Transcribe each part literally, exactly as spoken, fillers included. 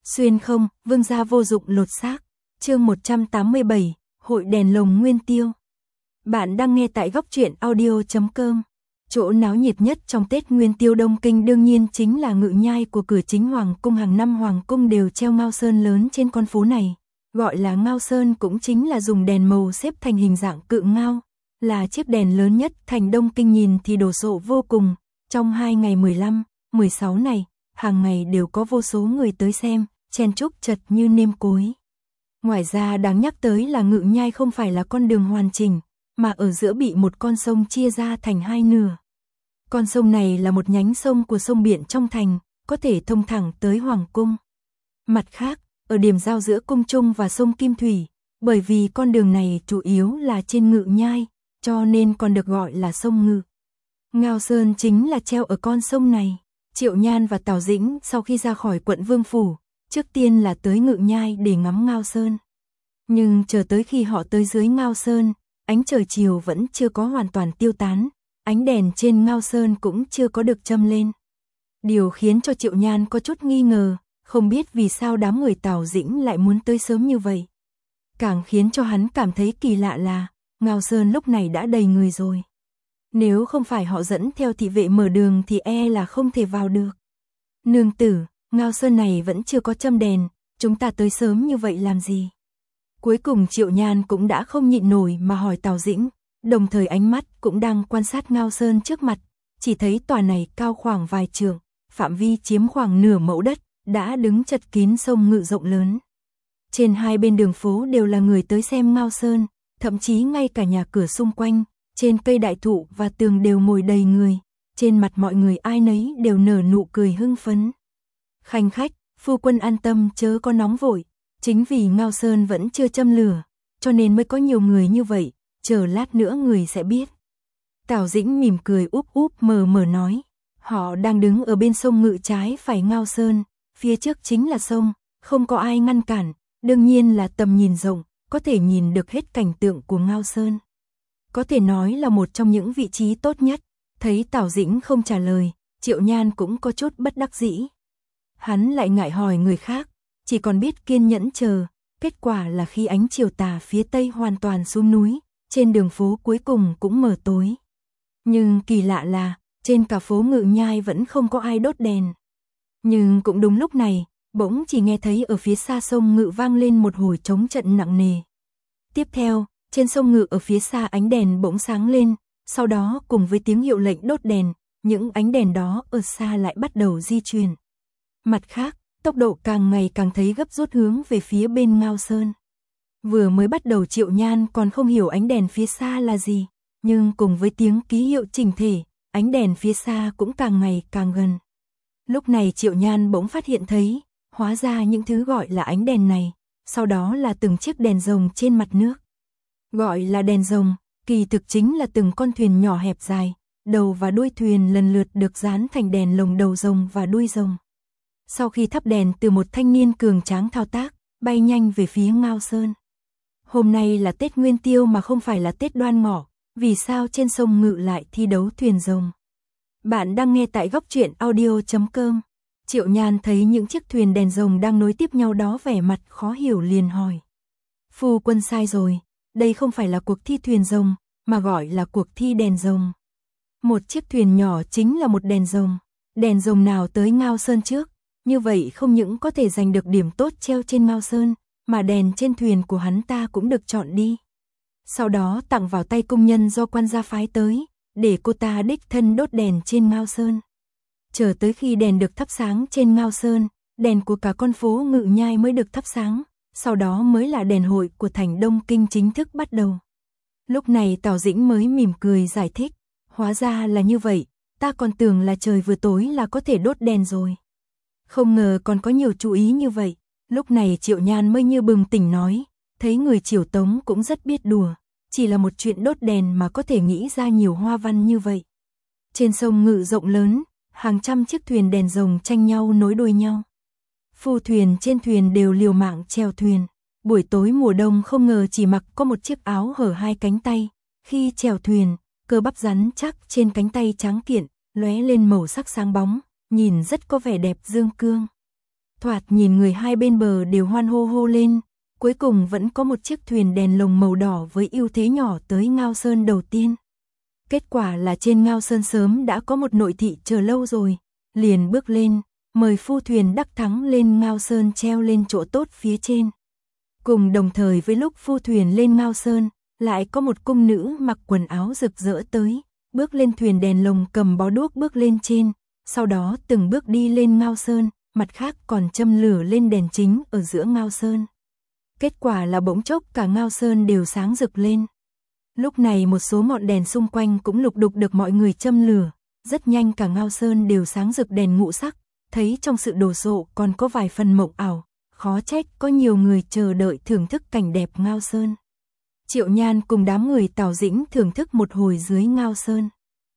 Xuyên không, vương gia vô dụng lột xác. Chương một trăm tám mươi bảy, hội đèn lồng Nguyên Tiêu. Bạn đang nghe tại góc truyện audio chấm com. Chỗ náo nhiệt nhất trong Tết Nguyên Tiêu Đông Kinh đương nhiên chính là ngự nhai của cửa chính Hoàng cung. Hàng năm Hoàng cung đều treo ngao sơn lớn trên con phố này. Gọi là ngao sơn cũng chính là dùng đèn màu xếp thành hình dạng cự ngao. Là chiếc đèn lớn nhất thành Đông Kinh, nhìn thì đồ sộ vô cùng. Trong hai ngày mười lăm, mười sáu này, hàng ngày đều có vô số người tới xem, chen chúc chật như nêm cối. Ngoài ra đáng nhắc tới là ngự nhai không phải là con đường hoàn chỉnh, mà ở giữa bị một con sông chia ra thành hai nửa. Con sông này là một nhánh sông của sông Biện trong thành, có thể thông thẳng tới Hoàng cung. Mặt khác, ở điểm giao giữa cung Trung và sông Kim Thủy, bởi vì con đường này chủ yếu là trên ngự nhai, cho nên còn được gọi là sông Ngự. Ngao Sơn chính là treo ở con sông này. Triệu Nhan và Tào Dĩnh sau khi ra khỏi quận Vương Phủ, trước tiên là tới ngự nhai để ngắm Ngao Sơn. Nhưng chờ tới khi họ tới dưới Ngao Sơn, ánh trời chiều vẫn chưa có hoàn toàn tiêu tán, ánh đèn trên Ngao Sơn cũng chưa có được châm lên. Điều khiến cho Triệu Nhan có chút nghi ngờ, không biết vì sao đám người Tào Dĩnh lại muốn tới sớm như vậy. Càng khiến cho hắn cảm thấy kỳ lạ là, Ngao Sơn lúc này đã đầy người rồi. Nếu không phải họ dẫn theo thị vệ mở đường thì e là không thể vào được. Nương tử, Ngao Sơn này vẫn chưa có châm đèn, chúng ta tới sớm như vậy làm gì? Cuối cùng Triệu Nhan cũng đã không nhịn nổi mà hỏi Tào Dĩnh, đồng thời ánh mắt cũng đang quan sát Ngao Sơn trước mặt, chỉ thấy tòa này cao khoảng vài trượng, phạm vi chiếm khoảng nửa mẫu đất, đã đứng chật kín sông Ngự rộng lớn. Trên hai bên đường phố đều là người tới xem Ngao Sơn, thậm chí ngay cả nhà cửa xung quanh, trên cây đại thụ và tường đều ngồi đầy người, trên mặt mọi người ai nấy đều nở nụ cười hưng phấn. Khanh khách, phu quân an tâm chớ có nóng vội, chính vì Ngao Sơn vẫn chưa châm lửa, cho nên mới có nhiều người như vậy, chờ lát nữa người sẽ biết. Tào Dĩnh mỉm cười úp úp mờ mờ nói, họ đang đứng ở bên sông Ngự trái phải Ngao Sơn, phía trước chính là sông, không có ai ngăn cản, đương nhiên là tầm nhìn rộng, có thể nhìn được hết cảnh tượng của Ngao Sơn. Có thể nói là một trong những vị trí tốt nhất. Thấy Tào Dĩnh không trả lời, Triệu Nhan cũng có chút bất đắc dĩ. Hắn lại ngại hỏi người khác, chỉ còn biết kiên nhẫn chờ. Kết quả là khi ánh chiều tà phía tây hoàn toàn xuống núi, trên đường phố cuối cùng cũng mờ tối. Nhưng kỳ lạ là, trên cả phố Ngự Nhai vẫn không có ai đốt đèn. Nhưng cũng đúng lúc này, bỗng chỉ nghe thấy ở phía xa sông Ngự vang lên một hồi trống trận nặng nề. Tiếp theo, trên sông Ngự ở phía xa ánh đèn bỗng sáng lên, sau đó cùng với tiếng hiệu lệnh đốt đèn, những ánh đèn đó ở xa lại bắt đầu di chuyển. Mặt khác, tốc độ càng ngày càng thấy gấp rút hướng về phía bên Ngao Sơn. Vừa mới bắt đầu Triệu Nhan còn không hiểu ánh đèn phía xa là gì, nhưng cùng với tiếng ký hiệu chỉnh thể, ánh đèn phía xa cũng càng ngày càng gần. Lúc này Triệu Nhan bỗng phát hiện thấy, hóa ra những thứ gọi là ánh đèn này, sau đó là từng chiếc đèn rồng trên mặt nước. Gọi là đèn rồng, kỳ thực chính là từng con thuyền nhỏ hẹp dài, đầu và đuôi thuyền lần lượt được dán thành đèn lồng đầu rồng và đuôi rồng. Sau khi thắp đèn từ một thanh niên cường tráng thao tác, bay nhanh về phía Ngao Sơn. Hôm nay là Tết Nguyên Tiêu mà không phải là Tết Đoan Ngọ, vì sao trên sông Ngự lại thi đấu thuyền rồng? Bạn đang nghe tại góc truyện audio chấm com. Triệu Nhan thấy những chiếc thuyền đèn rồng đang nối tiếp nhau đó vẻ mặt khó hiểu liền hỏi. Phu quân sai rồi. Đây không phải là cuộc thi thuyền rồng, mà gọi là cuộc thi đèn rồng. Một chiếc thuyền nhỏ chính là một đèn rồng. Đèn rồng nào tới Ngao Sơn trước, như vậy không những có thể giành được điểm tốt treo trên Ngao Sơn, mà đèn trên thuyền của hắn ta cũng được chọn đi. Sau đó tặng vào tay công nhân do quan gia phái tới, để cô ta đích thân đốt đèn trên Ngao Sơn. Chờ tới khi đèn được thắp sáng trên Ngao Sơn, đèn của cả con phố Ngự Nhai mới được thắp sáng. Sau đó mới là đèn hội của thành Đông Kinh chính thức bắt đầu. Lúc này Tào Dĩnh mới mỉm cười giải thích, hóa ra là như vậy, ta còn tưởng là trời vừa tối là có thể đốt đèn rồi. Không ngờ còn có nhiều chú ý như vậy. Lúc này Triệu Nhan mới như bừng tỉnh nói, thấy người Triều Tống cũng rất biết đùa, chỉ là một chuyện đốt đèn mà có thể nghĩ ra nhiều hoa văn như vậy. Trên sông Ngự rộng lớn, hàng trăm chiếc thuyền đèn rồng tranh nhau nối đuôi nhau. Phu thuyền trên thuyền đều liều mạng chèo thuyền. Buổi tối mùa đông không ngờ chỉ mặc có một chiếc áo hở hai cánh tay. Khi chèo thuyền, cơ bắp rắn chắc trên cánh tay trắng kiện, lóe lên màu sắc sáng bóng, nhìn rất có vẻ đẹp dương cương. Thoạt nhìn người hai bên bờ đều hoan hô hô lên, cuối cùng vẫn có một chiếc thuyền đèn lồng màu đỏ với ưu thế nhỏ tới Ngao Sơn đầu tiên. Kết quả là trên Ngao Sơn sớm đã có một nội thị chờ lâu rồi, liền bước lên, mời phu thuyền đắc thắng lên Ngao Sơn treo lên chỗ tốt phía trên. Cùng đồng thời với lúc phu thuyền lên Ngao Sơn, lại có một cung nữ mặc quần áo rực rỡ tới, bước lên thuyền đèn lồng cầm bó đuốc bước lên trên, sau đó từng bước đi lên Ngao Sơn, mặt khác còn châm lửa lên đèn chính ở giữa Ngao Sơn. Kết quả là bỗng chốc cả Ngao Sơn đều sáng rực lên. Lúc này một số ngọn đèn xung quanh cũng lục đục được mọi người châm lửa, rất nhanh cả Ngao Sơn đều sáng rực đèn ngũ sắc, thấy trong sự đồ sộ còn có vài phần mộng ảo, khó trách có nhiều người chờ đợi thưởng thức cảnh đẹp Ngao Sơn. Triệu Nhan cùng đám người Tào Dĩnh thưởng thức một hồi dưới Ngao Sơn.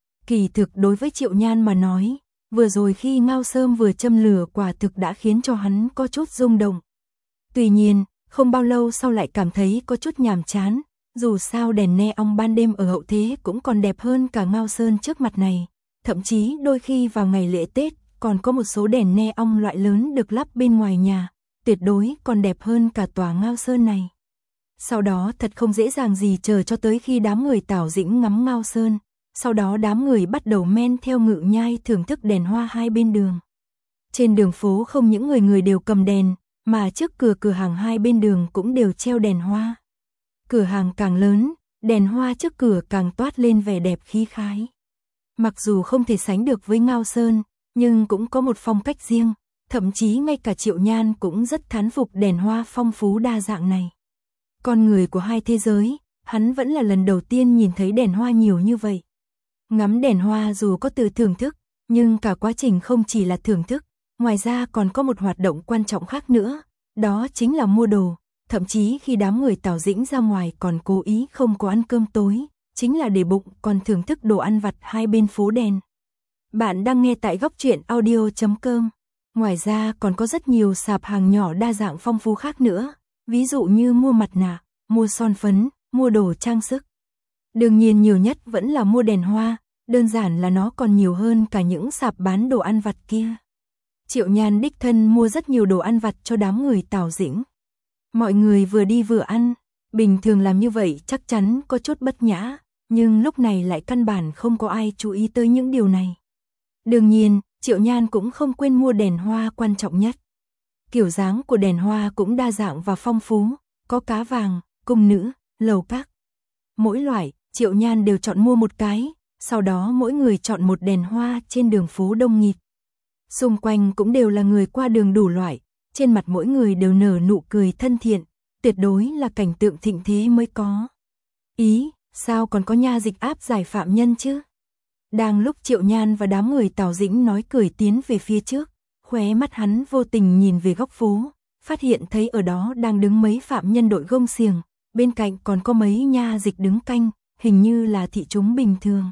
Kỳ thực đối với Triệu Nhan mà nói, vừa rồi khi Ngao Sơn vừa châm lửa quả thực đã khiến cho hắn có chút rung động. Tuy nhiên, không bao lâu sau lại cảm thấy có chút nhàm chán, dù sao đèn neon ban đêm ở hậu thế cũng còn đẹp hơn cả Ngao Sơn trước mặt này. Thậm chí đôi khi vào ngày lễ Tết, còn có một số đèn neon loại lớn được lắp bên ngoài nhà, tuyệt đối còn đẹp hơn cả tòa Ngao Sơn này. Sau đó thật không dễ dàng gì chờ cho tới khi đám người Tào Dĩnh ngắm Ngao Sơn, sau đó đám người bắt đầu men theo Ngự Nhai thưởng thức đèn hoa hai bên đường. Trên đường phố không những người người đều cầm đèn, mà trước cửa cửa hàng hai bên đường cũng đều treo đèn hoa. Cửa hàng càng lớn, đèn hoa trước cửa càng toát lên vẻ đẹp khí khái. Mặc dù không thể sánh được với Ngao Sơn, nhưng cũng có một phong cách riêng, thậm chí ngay cả Triệu Nhan cũng rất thán phục đèn hoa phong phú đa dạng này. Con người của hai thế giới, hắn vẫn là lần đầu tiên nhìn thấy đèn hoa nhiều như vậy. Ngắm đèn hoa dù có từ thưởng thức, nhưng cả quá trình không chỉ là thưởng thức, ngoài ra còn có một hoạt động quan trọng khác nữa, đó chính là mua đồ. Thậm chí khi đám người Tào Dĩnh ra ngoài còn cố ý không có ăn cơm tối, chính là để bụng còn thưởng thức đồ ăn vặt hai bên phố đèn. Bạn đang nghe tại góc truyện audio chấm com. Ngoài ra còn có rất nhiều sạp hàng nhỏ đa dạng phong phú khác nữa, ví dụ như mua mặt nạ, mua son phấn, mua đồ trang sức. Đương nhiên nhiều nhất vẫn là mua đèn hoa, đơn giản là nó còn nhiều hơn cả những sạp bán đồ ăn vặt kia. Triệu Nhan đích thân mua rất nhiều đồ ăn vặt cho đám người Tào Dĩnh. Mọi người vừa đi vừa ăn, bình thường làm như vậy chắc chắn có chút bất nhã, nhưng lúc này lại căn bản không có ai chú ý tới những điều này. Đương nhiên, Triệu Nhan cũng không quên mua đèn hoa quan trọng nhất. Kiểu dáng của đèn hoa cũng đa dạng và phong phú, có cá vàng, cung nữ, lầu các. Mỗi loại, Triệu Nhan đều chọn mua một cái, sau đó mỗi người chọn một đèn hoa trên đường phố đông nghịt. Xung quanh cũng đều là người qua đường đủ loại, trên mặt mỗi người đều nở nụ cười thân thiện, tuyệt đối là cảnh tượng thịnh thế mới có. Ý, sao còn có nha dịch áp giải phạm nhân chứ? Đang lúc Triệu Nhan và đám người Tào Dĩnh nói cười tiến về phía trước, khóe mắt hắn vô tình nhìn về góc phố, phát hiện thấy ở đó đang đứng mấy phạm nhân đội gông xiềng, bên cạnh còn có mấy nha dịch đứng canh, hình như là thị chúng bình thường.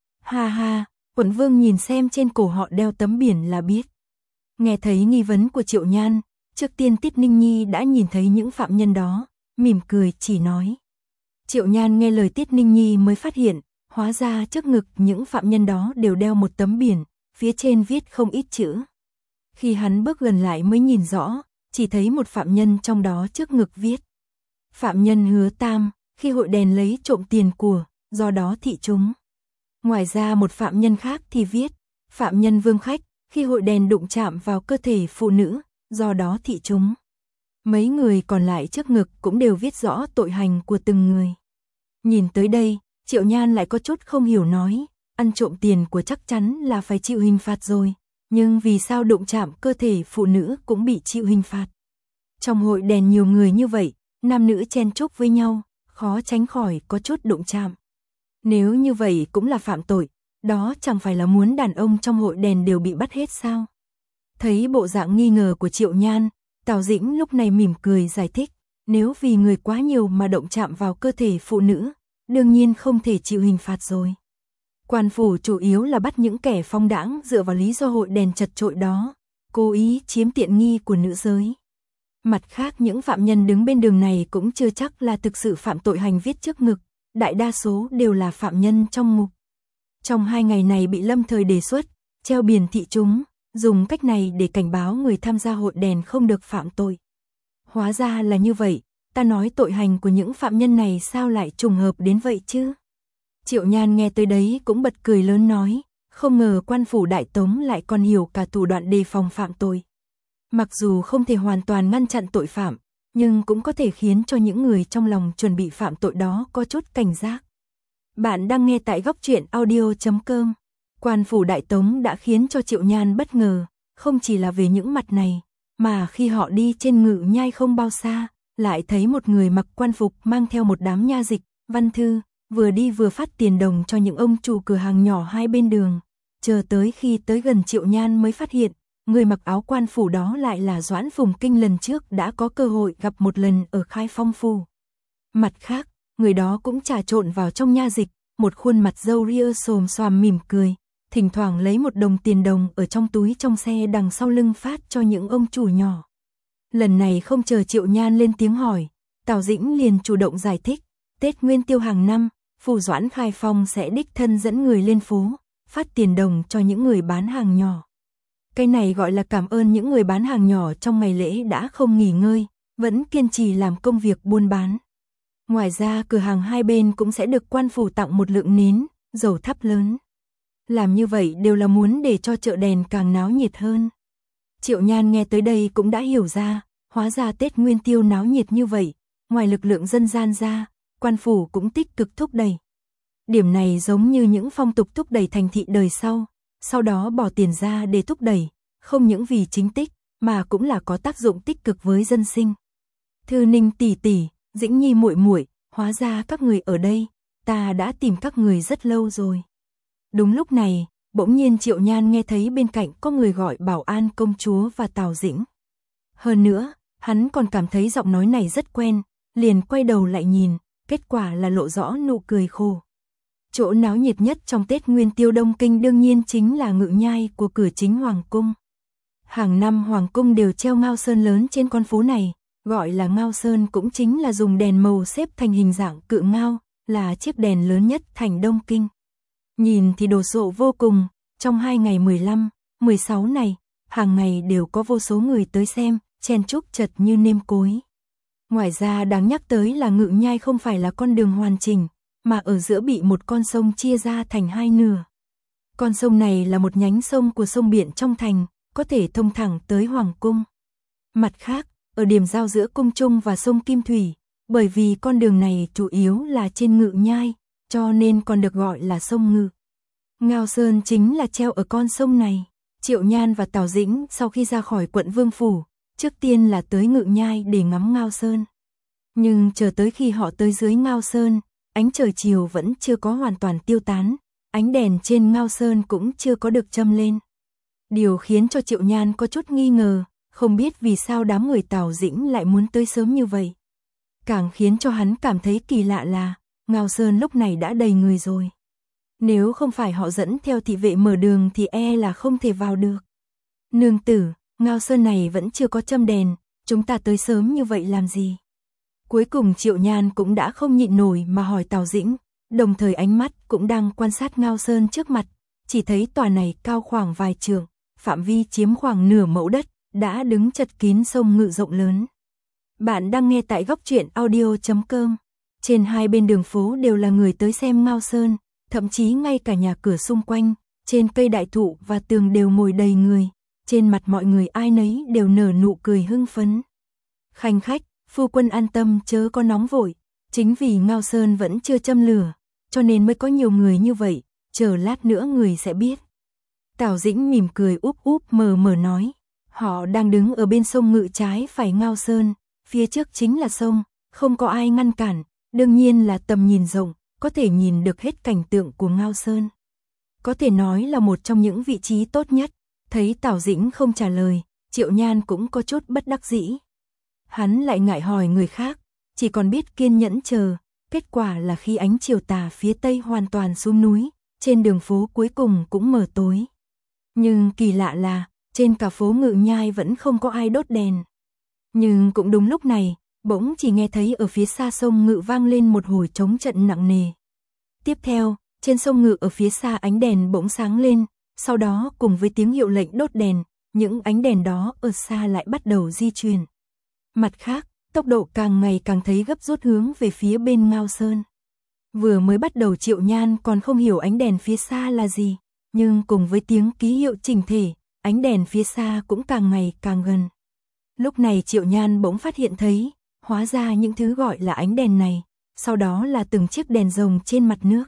Ha ha, Quận Vương nhìn xem trên cổ họ đeo tấm biển là biết. Nghe thấy nghi vấn của Triệu Nhan, trước tiên Tiết Ninh Nhi đã nhìn thấy những phạm nhân đó, mỉm cười chỉ nói. Triệu Nhan nghe lời Tiết Ninh Nhi mới phát hiện, hóa ra trước ngực những phạm nhân đó đều đeo một tấm biển, phía trên viết không ít chữ. Khi hắn bước gần lại mới nhìn rõ, chỉ thấy một phạm nhân trong đó trước ngực viết. Phạm nhân Hứa Tam, khi hội đèn lấy trộm tiền của, do đó thị chúng. Ngoài ra một phạm nhân khác thì viết, phạm nhân Vương Khách, khi hội đèn đụng chạm vào cơ thể phụ nữ, do đó thị chúng. Mấy người còn lại trước ngực cũng đều viết rõ tội hành của từng người. Nhìn tới đây, Triệu Nhan lại có chút không hiểu nói, ăn trộm tiền của chắc chắn là phải chịu hình phạt rồi, nhưng vì sao đụng chạm cơ thể phụ nữ cũng bị chịu hình phạt? Trong hội đèn nhiều người như vậy, nam nữ chen chúc với nhau, khó tránh khỏi có chút đụng chạm. Nếu như vậy cũng là phạm tội, đó chẳng phải là muốn đàn ông trong hội đèn đều bị bắt hết sao? Thấy bộ dạng nghi ngờ của Triệu Nhan, Tào Dĩnh lúc này mỉm cười giải thích, nếu vì người quá nhiều mà động chạm vào cơ thể phụ nữ, đương nhiên không thể chịu hình phạt rồi. Quan phủ chủ yếu là bắt những kẻ phong đãng dựa vào lý do hội đèn chật chội đó, cố ý chiếm tiện nghi của nữ giới. Mặt khác những phạm nhân đứng bên đường này cũng chưa chắc là thực sự phạm tội hành viết trước ngực, đại đa số đều là phạm nhân trong ngục. Trong hai ngày này bị lâm thời đề xuất, treo biển thị chúng, dùng cách này để cảnh báo người tham gia hội đèn không được phạm tội. Hóa ra là như vậy, ta nói tội hành của những phạm nhân này sao lại trùng hợp đến vậy chứ? Triệu Nhan nghe tới đấy cũng bật cười lớn nói, không ngờ quan phủ Đại Tống lại còn hiểu cả thủ đoạn đề phòng phạm tội. Mặc dù không thể hoàn toàn ngăn chặn tội phạm, nhưng cũng có thể khiến cho những người trong lòng chuẩn bị phạm tội đó có chút cảnh giác. Bạn đang nghe tại góc truyện audio chấm com. Quan phủ Đại Tống đã khiến cho Triệu Nhan bất ngờ, không chỉ là về những mặt này, mà khi họ đi trên Ngự Nhai không bao xa, lại thấy một người mặc quan phục mang theo một đám nha dịch, văn thư, vừa đi vừa phát tiền đồng cho những ông chủ cửa hàng nhỏ hai bên đường. Chờ tới khi tới gần Triệu Nhan mới phát hiện, người mặc áo quan phủ đó lại là Doãn Phùng Kinh lần trước đã có cơ hội gặp một lần ở Khai Phong phủ. Mặt khác, người đó cũng trà trộn vào trong nha dịch, một khuôn mặt râu ria xồm xoàm mỉm cười, thỉnh thoảng lấy một đồng tiền đồng ở trong túi trong xe đằng sau lưng phát cho những ông chủ nhỏ. Lần này không chờ Triệu Nhan lên tiếng hỏi, Tào Dĩnh liền chủ động giải thích, Tết Nguyên Tiêu hàng năm, phủ Doãn Khai Phong sẽ đích thân dẫn người lên phố, phát tiền đồng cho những người bán hàng nhỏ. Cái này gọi là cảm ơn những người bán hàng nhỏ trong ngày lễ đã không nghỉ ngơi, vẫn kiên trì làm công việc buôn bán. Ngoài ra cửa hàng hai bên cũng sẽ được quan phủ tặng một lượng nến, dầu thắp lớn. Làm như vậy đều là muốn để cho chợ đèn càng náo nhiệt hơn. Triệu Nhan nghe tới đây cũng đã hiểu ra, hóa ra Tết Nguyên Tiêu náo nhiệt như vậy, ngoài lực lượng dân gian ra, quan phủ cũng tích cực thúc đẩy. Điểm này giống như những phong tục thúc đẩy thành thị đời sau, sau đó bỏ tiền ra để thúc đẩy, không những vì chính tích, mà cũng là có tác dụng tích cực với dân sinh. Thư Ninh tỷ tỷ, Dĩnh Nhi muội muội, hóa ra các người ở đây, ta đã tìm các người rất lâu rồi. Đúng lúc này, bỗng nhiên Triệu Nhan nghe thấy bên cạnh có người gọi Bảo An công chúa và Tào Dĩnh. Hơn nữa, hắn còn cảm thấy giọng nói này rất quen, liền quay đầu lại nhìn, kết quả là lộ rõ nụ cười khổ. Chỗ náo nhiệt nhất trong Tết Nguyên Tiêu Đông Kinh đương nhiên chính là Ngự Nhai của cửa chính Hoàng cung. Hàng năm Hoàng cung đều treo ngao sơn lớn trên con phố này, gọi là ngao sơn cũng chính là dùng đèn màu xếp thành hình dạng cự ngao, là chiếc đèn lớn nhất thành Đông Kinh. Nhìn thì đồ sộ vô cùng, trong hai ngày mười lăm, mười sáu này, hàng ngày đều có vô số người tới xem, chen chúc chật như nêm cối. Ngoài ra đáng nhắc tới là Ngự Nhai không phải là con đường hoàn chỉnh, mà ở giữa bị một con sông chia ra thành hai nửa. Con sông này là một nhánh sông của sông biển trong thành, có thể thông thẳng tới Hoàng cung. Mặt khác, ở điểm giao giữa cung Trung và sông Kim Thủy, bởi vì con đường này chủ yếu là trên Ngự Nhai, cho nên còn được gọi là sông Ngự. Ngao Sơn chính là treo ở con sông này. Triệu Nhan và Tào Dĩnh sau khi ra khỏi quận Vương Phủ, trước tiên là tới Ngự Nhai để ngắm Ngao Sơn. Nhưng chờ tới khi họ tới dưới Ngao Sơn, ánh trời chiều vẫn chưa có hoàn toàn tiêu tán, ánh đèn trên Ngao Sơn cũng chưa có được châm lên. Điều khiến cho Triệu Nhan có chút nghi ngờ, không biết vì sao đám người Tào Dĩnh lại muốn tới sớm như vậy. Càng khiến cho hắn cảm thấy kỳ lạ là, Ngao Sơn lúc này đã đầy người rồi. Nếu không phải họ dẫn theo thị vệ mở đường thì e là không thể vào được. Nương tử, Ngao Sơn này vẫn chưa có châm đèn, chúng ta tới sớm như vậy làm gì? Cuối cùng Triệu Nhan cũng đã không nhịn nổi mà hỏi Tào Dĩnh, đồng thời ánh mắt cũng đang quan sát Ngao Sơn trước mặt, chỉ thấy tòa này cao khoảng vài trượng, phạm vi chiếm khoảng nửa mẫu đất, đã đứng chật kín sông Ngự rộng lớn. Bạn đang nghe tại góc truyện audio chấm com. Trên hai bên đường phố đều là người tới xem Ngao Sơn, thậm chí ngay cả nhà cửa xung quanh, trên cây đại thụ và tường đều ngồi đầy người, trên mặt mọi người ai nấy đều nở nụ cười hưng phấn. Khanh khách, phu quân an tâm chớ có nóng vội, chính vì Ngao Sơn vẫn chưa châm lửa, cho nên mới có nhiều người như vậy, chờ lát nữa người sẽ biết. Tào Dĩnh mỉm cười úp úp mờ mờ nói, họ đang đứng ở bên sông Ngự trái phải Ngao Sơn, phía trước chính là sông, không có ai ngăn cản, đương nhiên là tầm nhìn rộng, có thể nhìn được hết cảnh tượng của Ngao Sơn. Có thể nói là một trong những vị trí tốt nhất. Thấy Tào Dĩnh không trả lời, Triệu Nhan cũng có chút bất đắc dĩ. Hắn lại ngại hỏi người khác, chỉ còn biết kiên nhẫn chờ, kết quả là khi ánh chiều tà phía tây hoàn toàn xuống núi, trên đường phố cuối cùng cũng mờ tối. Nhưng kỳ lạ là, trên cả phố Ngự Nhai vẫn không có ai đốt đèn. Nhưng cũng đúng lúc này, bỗng chỉ nghe thấy ở phía xa sông Ngự vang lên một hồi trống trận nặng nề. Tiếp theo, trên sông Ngự ở phía xa ánh đèn bỗng sáng lên, Sau đó cùng với tiếng hiệu lệnh đốt đèn, những ánh đèn đó ở xa lại bắt đầu di chuyển. Mặt khác, tốc độ càng ngày càng thấy gấp rút hướng về phía bên Ngao Sơn. Vừa mới bắt đầu Triệu Nhan còn không hiểu ánh đèn phía xa là gì, nhưng cùng với tiếng ký hiệu chỉnh thể, ánh đèn phía xa cũng càng ngày càng gần. Lúc này Triệu Nhan bỗng phát hiện thấy, hóa ra những thứ gọi là ánh đèn này, sau đó là từng chiếc đèn rồng trên mặt nước.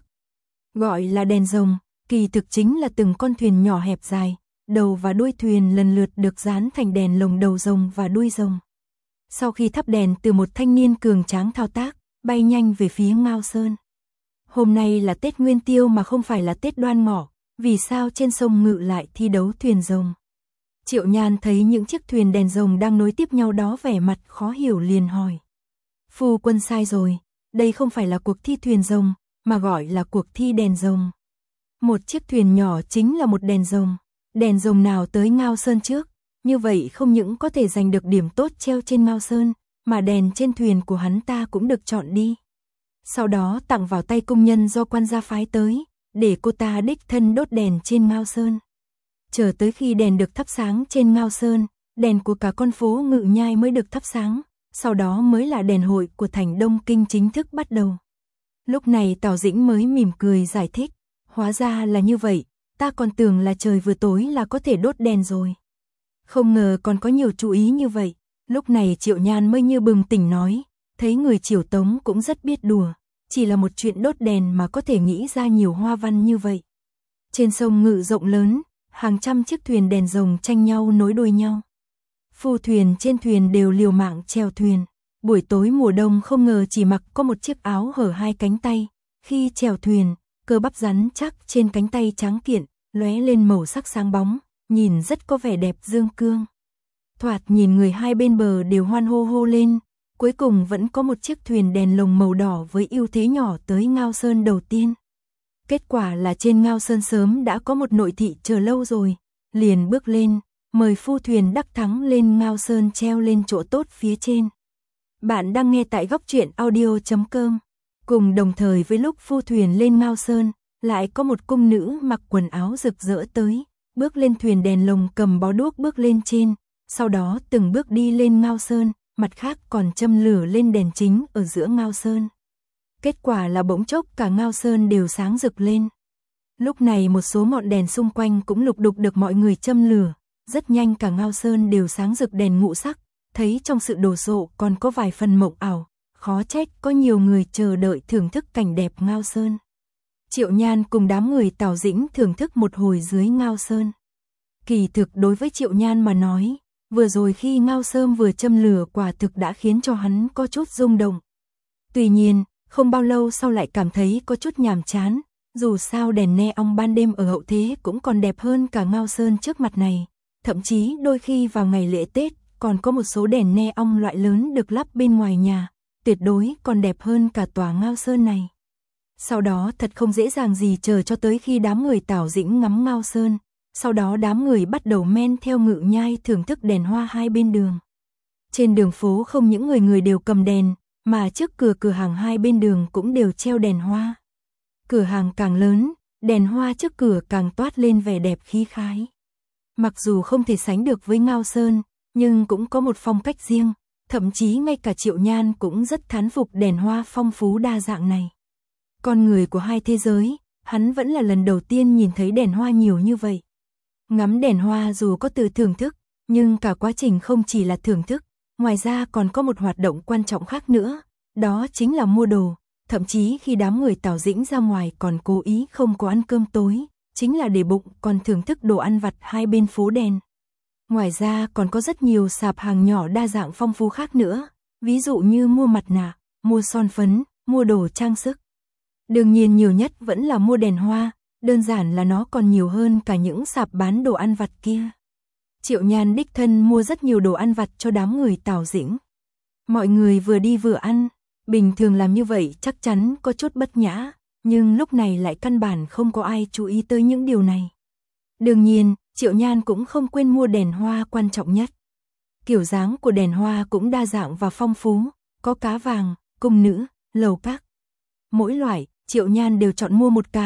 Gọi là đèn rồng, kỳ thực chính là từng con thuyền nhỏ hẹp dài, đầu và đuôi thuyền lần lượt được dán thành đèn lồng đầu rồng và đuôi rồng. Sau khi thắp đèn từ một thanh niên cường tráng thao tác, bay nhanh về phía Ngao Sơn. Hôm nay là Tết Nguyên Tiêu mà không phải là Tết Đoan Ngọ, vì sao trên sông Ngự lại thi đấu thuyền rồng? Triệu Nhan thấy những chiếc thuyền đèn rồng đang nối tiếp nhau đó vẻ mặt khó hiểu liền hỏi. Phu quân sai rồi, đây không phải là cuộc thi thuyền rồng, mà gọi là cuộc thi đèn rồng. Một chiếc thuyền nhỏ chính là một đèn rồng, đèn rồng nào tới Ngao Sơn trước, như vậy không những có thể giành được điểm tốt treo trên Ngao Sơn, mà đèn trên thuyền của hắn ta cũng được chọn đi. Sau đó tặng vào tay công nhân do quan gia phái tới, để cô ta đích thân đốt đèn trên Ngao Sơn. Chờ tới khi đèn được thắp sáng trên Ngao Sơn, đèn của cả con phố Ngự Nhai mới được thắp sáng, sau đó mới là đèn hội của thành Đông Kinh chính thức bắt đầu. Lúc này Tào Dĩnh mới mỉm cười giải thích, hóa ra là như vậy, ta còn tưởng là trời vừa tối là có thể đốt đèn rồi. Không ngờ còn có nhiều chú ý như vậy. Lúc này Triệu Nhan mới như bừng tỉnh nói, thấy người Triều Tống cũng rất biết đùa, chỉ là một chuyện đốt đèn mà có thể nghĩ ra nhiều hoa văn như vậy. Trên sông Ngự rộng lớn, hàng trăm chiếc thuyền đèn rồng tranh nhau nối đuôi nhau. Phu thuyền trên thuyền đều liều mạng chèo thuyền. Buổi tối mùa đông không ngờ chỉ mặc có một chiếc áo hở hai cánh tay, khi chèo thuyền, cơ bắp rắn chắc trên cánh tay trắng kiện, lóe lên màu sắc sáng bóng, nhìn rất có vẻ đẹp dương cương. Thoạt nhìn người hai bên bờ đều hoan hô hô lên, cuối cùng vẫn có một chiếc thuyền đèn lồng màu đỏ với ưu thế nhỏ tới Ngao Sơn đầu tiên. Kết quả là trên Ngao Sơn sớm đã có một nội thị chờ lâu rồi, liền bước lên, mời phu thuyền đắc thắng lên Ngao Sơn treo lên chỗ tốt phía trên. Bạn đang nghe tại góc truyện audio chấm com. Cùng đồng thời với lúc phu thuyền lên Ngao Sơn, lại có một cung nữ mặc quần áo rực rỡ tới, bước lên thuyền đèn lồng cầm bó đuốc bước lên trên, sau đó từng bước đi lên Ngao Sơn, mặt khác còn châm lửa lên đèn chính ở giữa Ngao Sơn. Kết quả là bỗng chốc cả Ngao Sơn đều sáng rực lên. Lúc này một số ngọn đèn xung quanh cũng lục đục được mọi người châm lửa, rất nhanh cả Ngao Sơn đều sáng rực đèn ngũ sắc, thấy trong sự đồ sộ còn có vài phần mộng ảo, khó trách có nhiều người chờ đợi thưởng thức cảnh đẹp Ngao Sơn. Triệu Nhan cùng đám người Tào Dĩnh thưởng thức một hồi dưới Ngao Sơn. Kỳ thực đối với Triệu Nhan mà nói, vừa rồi khi Ngao Sơn vừa châm lửa quả thực đã khiến cho hắn có chút rung động. Tuy nhiên, không bao lâu sau lại cảm thấy có chút nhàm chán, dù sao đèn neon ban đêm ở hậu thế cũng còn đẹp hơn cả Ngao Sơn trước mặt này. Thậm chí đôi khi vào ngày lễ Tết, còn có một số đèn neon loại lớn được lắp bên ngoài nhà, tuyệt đối còn đẹp hơn cả tòa Ngao Sơn này. Sau đó thật không dễ dàng gì chờ cho tới khi đám người Tào Dĩnh ngắm Ngao Sơn, sau đó đám người bắt đầu men theo Ngự Nhai thưởng thức đèn hoa hai bên đường. Trên đường phố không những người người đều cầm đèn, mà trước cửa cửa hàng hai bên đường cũng đều treo đèn hoa. Cửa hàng càng lớn, đèn hoa trước cửa càng toát lên vẻ đẹp khí khái. Mặc dù không thể sánh được với Ngao Sơn, nhưng cũng có một phong cách riêng, thậm chí ngay cả Triệu Nhan cũng rất thán phục đèn hoa phong phú đa dạng này. Con người của hai thế giới, hắn vẫn là lần đầu tiên nhìn thấy đèn hoa nhiều như vậy. Ngắm đèn hoa dù có từ thưởng thức, nhưng cả quá trình không chỉ là thưởng thức, ngoài ra còn có một hoạt động quan trọng khác nữa, đó chính là mua đồ, thậm chí khi đám người Tào Dĩnh ra ngoài còn cố ý không có ăn cơm tối, chính là để bụng còn thưởng thức đồ ăn vặt hai bên phố đèn. Ngoài ra còn có rất nhiều sạp hàng nhỏ đa dạng phong phú khác nữa, ví dụ như mua mặt nạ, mua son phấn, mua đồ trang sức. Đương nhiên nhiều nhất vẫn là mua đèn hoa, đơn giản là nó còn nhiều hơn cả những sạp bán đồ ăn vặt kia. Triệu Nhan đích thân mua rất nhiều đồ ăn vặt cho đám người Tào Dĩnh. Mọi người vừa đi vừa ăn, bình thường làm như vậy chắc chắn có chút bất nhã, nhưng lúc này lại căn bản không có ai chú ý tới những điều này. Đương nhiên, Triệu Nhan cũng không quên mua đèn hoa quan trọng nhất. Kiểu dáng của đèn hoa cũng đa dạng và phong phú, có cá vàng, cung nữ, lầu các. Mỗi loại, Triệu Nhan đều chọn mua một cái,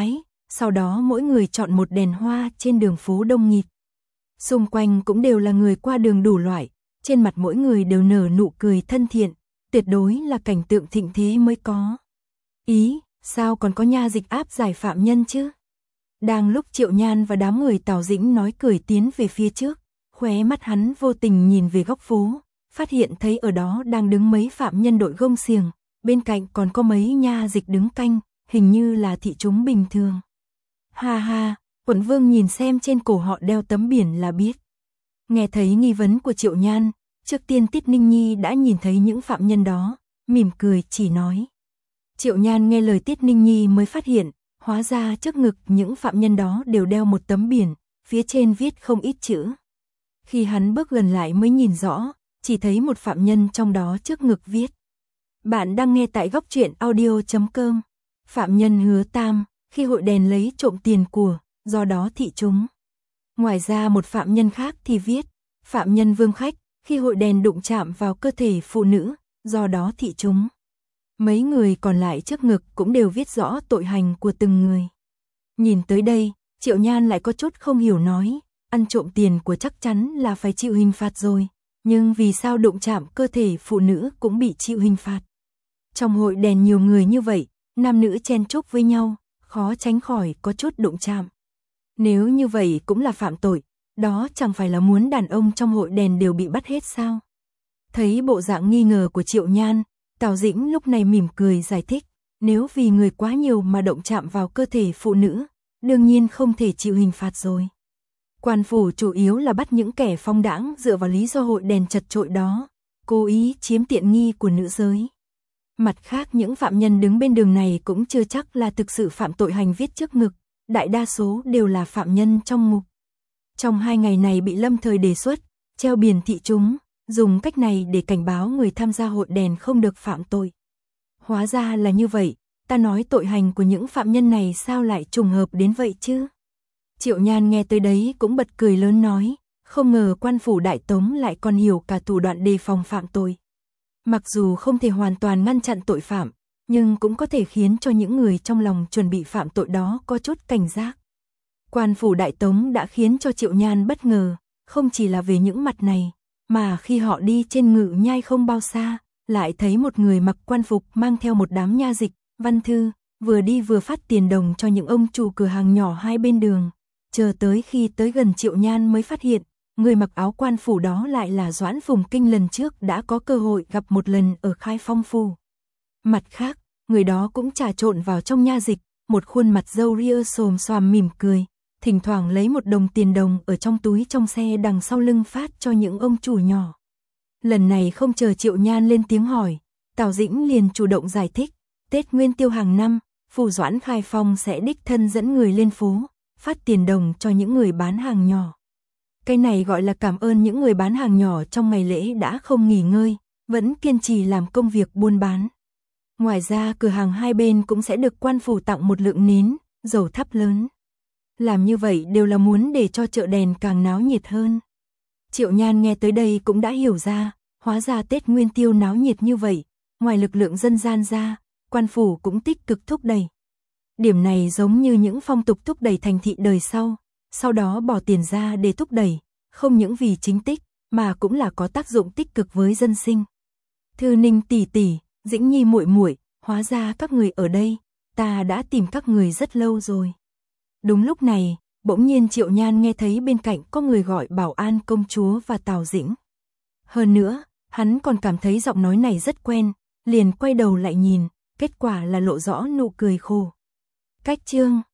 sau đó mỗi người chọn một đèn hoa trên đường phố đông nghịt. Xung quanh cũng đều là người qua đường đủ loại, trên mặt mỗi người đều nở nụ cười thân thiện, tuyệt đối là cảnh tượng thịnh thế mới có. Ý, sao còn có nha dịch áp giải phạm nhân chứ? Đang lúc Triệu Nhan và đám người Tào Dĩnh nói cười tiến về phía trước, khóe mắt hắn vô tình nhìn về góc phố, phát hiện thấy ở đó đang đứng mấy phạm nhân đội gông xiềng, bên cạnh còn có mấy nha dịch đứng canh, hình như là thị chúng bình thường. Ha ha, Quận Vương nhìn xem trên cổ họ đeo tấm biển là biết. Nghe thấy nghi vấn của Triệu Nhan, trước tiên Tiết Ninh Nhi đã nhìn thấy những phạm nhân đó, mỉm cười chỉ nói. Triệu Nhan nghe lời Tiết Ninh Nhi mới phát hiện, hóa ra trước ngực những phạm nhân đó đều đeo một tấm biển, phía trên viết không ít chữ. Khi hắn bước gần lại mới nhìn rõ, chỉ thấy một phạm nhân trong đó trước ngực viết. Bạn đang nghe tại góc truyện audio chấm com. Phạm nhân Hứa Tam, khi hội đèn lấy trộm tiền của, do đó thị chúng. Ngoài ra một phạm nhân khác thì viết, phạm nhân Vương Khách, khi hội đèn đụng chạm vào cơ thể phụ nữ, do đó thị chúng. Mấy người còn lại trước ngực cũng đều viết rõ tội hành của từng người. Nhìn tới đây, Triệu Nhan lại có chút không hiểu nói, ăn trộm tiền của chắc chắn là phải chịu hình phạt rồi, nhưng vì sao đụng chạm cơ thể phụ nữ cũng bị chịu hình phạt? Trong hội đèn nhiều người như vậy, nam nữ chen chúc với nhau, khó tránh khỏi có chút đụng chạm. Nếu như vậy cũng là phạm tội, đó chẳng phải là muốn đàn ông trong hội đèn đều bị bắt hết sao? Thấy bộ dạng nghi ngờ của Triệu Nhan, Tào Dĩnh lúc này mỉm cười giải thích, nếu vì người quá nhiều mà động chạm vào cơ thể phụ nữ, đương nhiên không thể chịu hình phạt rồi. Quan phủ chủ yếu là bắt những kẻ phóng đãng dựa vào lý do hội đèn chật chội đó, cố ý chiếm tiện nghi của nữ giới. Mặt khác những phạm nhân đứng bên đường này cũng chưa chắc là thực sự phạm tội hành viết trước ngực, đại đa số đều là phạm nhân trong ngục. Trong hai ngày này bị lâm thời đề xuất, treo biển thị chúng, dùng cách này để cảnh báo người tham gia hội đèn không được phạm tội. Hóa ra là như vậy, ta nói tội hành của những phạm nhân này sao lại trùng hợp đến vậy chứ? Triệu Nhan nghe tới đấy cũng bật cười lớn nói, không ngờ quan phủ Đại Tống lại còn hiểu cả thủ đoạn đề phòng phạm tội. Mặc dù không thể hoàn toàn ngăn chặn tội phạm, nhưng cũng có thể khiến cho những người trong lòng chuẩn bị phạm tội đó có chút cảnh giác. Quan phủ Đại Tống đã khiến cho Triệu Nhan bất ngờ, không chỉ là về những mặt này, mà khi họ đi trên Ngự Nhai không bao xa, lại thấy một người mặc quan phục mang theo một đám nha dịch, văn thư, vừa đi vừa phát tiền đồng cho những ông chủ cửa hàng nhỏ hai bên đường. Chờ tới khi tới gần Triệu Nhan mới phát hiện, người mặc áo quan phủ đó lại là Doãn Phùng Kinh lần trước đã có cơ hội gặp một lần ở Khai Phong phủ. Mặt khác, người đó cũng trà trộn vào trong nha dịch, một khuôn mặt râu ria xồm xoàm mỉm cười, thỉnh thoảng lấy một đồng tiền đồng ở trong túi trong xe đằng sau lưng phát cho những ông chủ nhỏ. Lần này không chờ Triệu Nhan lên tiếng hỏi, Tào Dĩnh liền chủ động giải thích, Tết Nguyên Tiêu hàng năm, phủ Doãn Khai Phong sẽ đích thân dẫn người lên phố, phát tiền đồng cho những người bán hàng nhỏ. Cái này gọi là cảm ơn những người bán hàng nhỏ trong ngày lễ đã không nghỉ ngơi, vẫn kiên trì làm công việc buôn bán. Ngoài ra cửa hàng hai bên cũng sẽ được quan phủ tặng một lượng nến, dầu thắp lớn. Làm như vậy đều là muốn để cho chợ đèn càng náo nhiệt hơn. Triệu Nhan nghe tới đây cũng đã hiểu ra, hóa ra Tết Nguyên Tiêu náo nhiệt như vậy, ngoài lực lượng dân gian ra, quan phủ cũng tích cực thúc đẩy. Điểm này giống như những phong tục thúc đẩy thành thị đời sau, sau đó bỏ tiền ra để thúc đẩy, không những vì chính tích, mà cũng là có tác dụng tích cực với dân sinh. Thư Ninh tỷ tỷ, Dĩnh Nhi muội muội, hóa ra các người ở đây, ta đã tìm các người rất lâu rồi. Đúng lúc này, bỗng nhiên Triệu Nhan nghe thấy bên cạnh có người gọi Bảo An công chúa và Tào Dĩnh. Hơn nữa, hắn còn cảm thấy giọng nói này rất quen, liền quay đầu lại nhìn, kết quả là lộ rõ nụ cười khổ. Cách chương